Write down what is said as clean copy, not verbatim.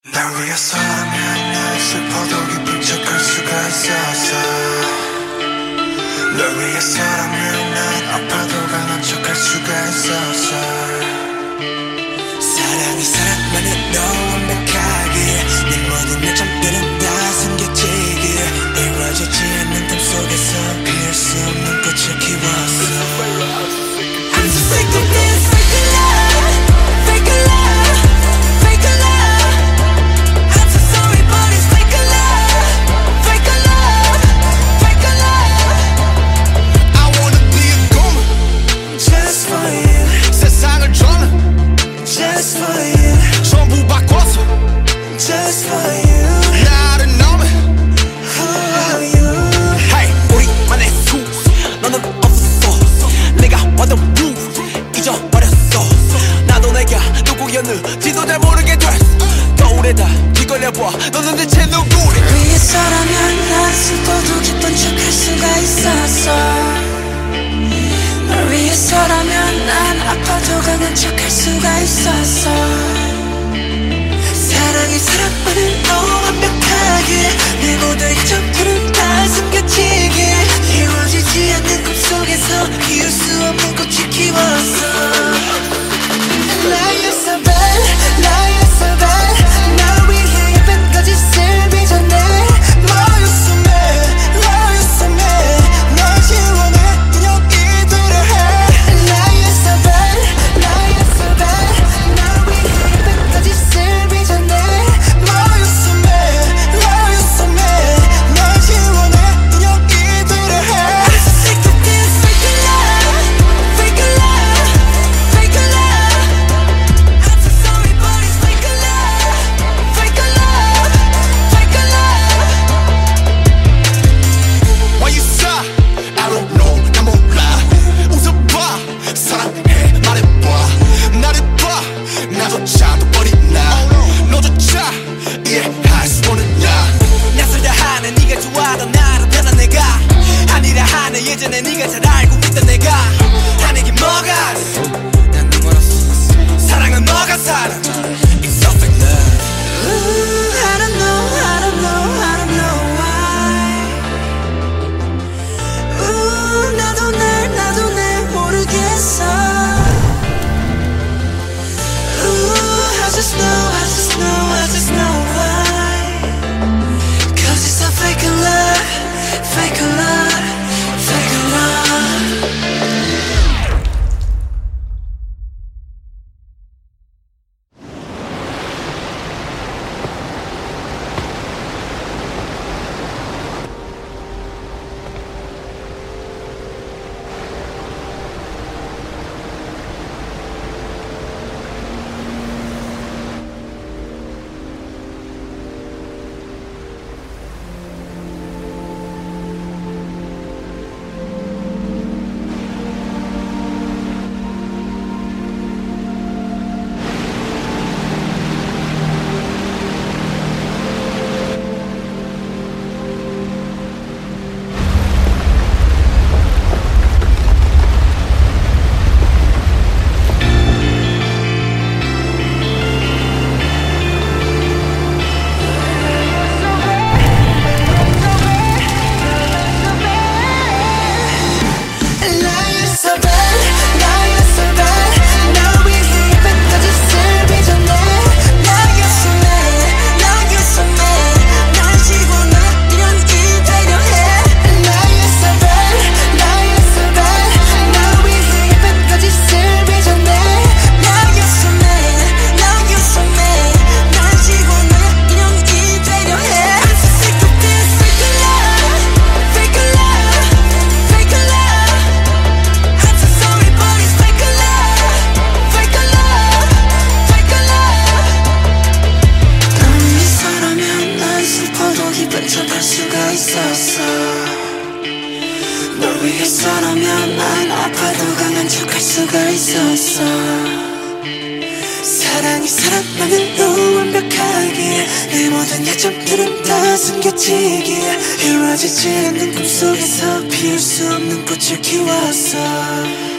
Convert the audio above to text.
날 위해서라면 난 슬퍼도 기쁜 척할 수가 있었어. 널 위해서라면 난 아파도 강한 척할 수가 있었어. 사랑이 사랑만은 너 완벽하게 내 모든 약점들은 다 숨겨지길 이루어지지 않는 꿈 속에서 피울 수 없는 꽃을 키웠어. I'm so sick of this fake love, fake love, fake love. I'm so sorry but it's fake love, fake love, fake love. I wanna be a goon just for you. 세상을 저는 just for you. 전부 바꿔서 just for you. 나를 너무 who are you? Hey, 우리만의 수 너는 없었어. 내가 완전 잊어버렸어. 나도 내가 누구였는지도 잘 모르게 됐어. 거울에다 뒤걸려봐 너는 대체 누구래. 위해서라면 난 슬퍼도 기쁜 척할 수가 있었어. 널 위해서라면 난 아파도 강한 척할 수가 있었어. 사랑이 사랑만을 너무 완벽하게 내 모든 약점들은 다 숨겨지게 이루어지지 않는 꿈속에서 피울 수 없는 꽃을 키웠어. Lie you're so bad, lie you're so bad. 날 위해 예쁜 거짓을 빚어내. Lie you're so mad, lie you're so mad. 널 지원해 그냥 이대로 해. Lie you're so bad, lie you're so bad. 날 위해 예쁜 거짓을 빚어내. Lie you're so mad, lie you're so mad. 널 지원해 그냥 이대로 해. I'm so sick of this fake love, fake love, fake love. I'm so sorry but it's fake love, fake love, fake love. Why you sigh? I don't know. 나 몰라. 웃어봐. 사랑해. 말해봐. 나를 봐. 나조차도 버리나. 너조차 이해할 수 없는 나. 낯설다 하는 네가 좋아하던 나를 변한 내가 아니라 하는 예전에 네가 잘 알고 있던 내가 하는 게 뭐가 난 눈멀었어. 사랑은 뭐가 사랑 It's so fake love. Ooh, I don't know, I don't know, I don't know why. Ooh, 나도 날 모르겠어. Ooh, I just know, I just know, I just know why. Cause it's a fake love, fake love, fake love. 널 위해서라면 난 아파도 강한 척할 수가 있었어. 사랑이 사랑만은 너무 완벽하게 내 모든 약점들은 다 숨겨지게 이루어지지 않는 꿈속에서 피울 수 없는 꽃을 키웠어.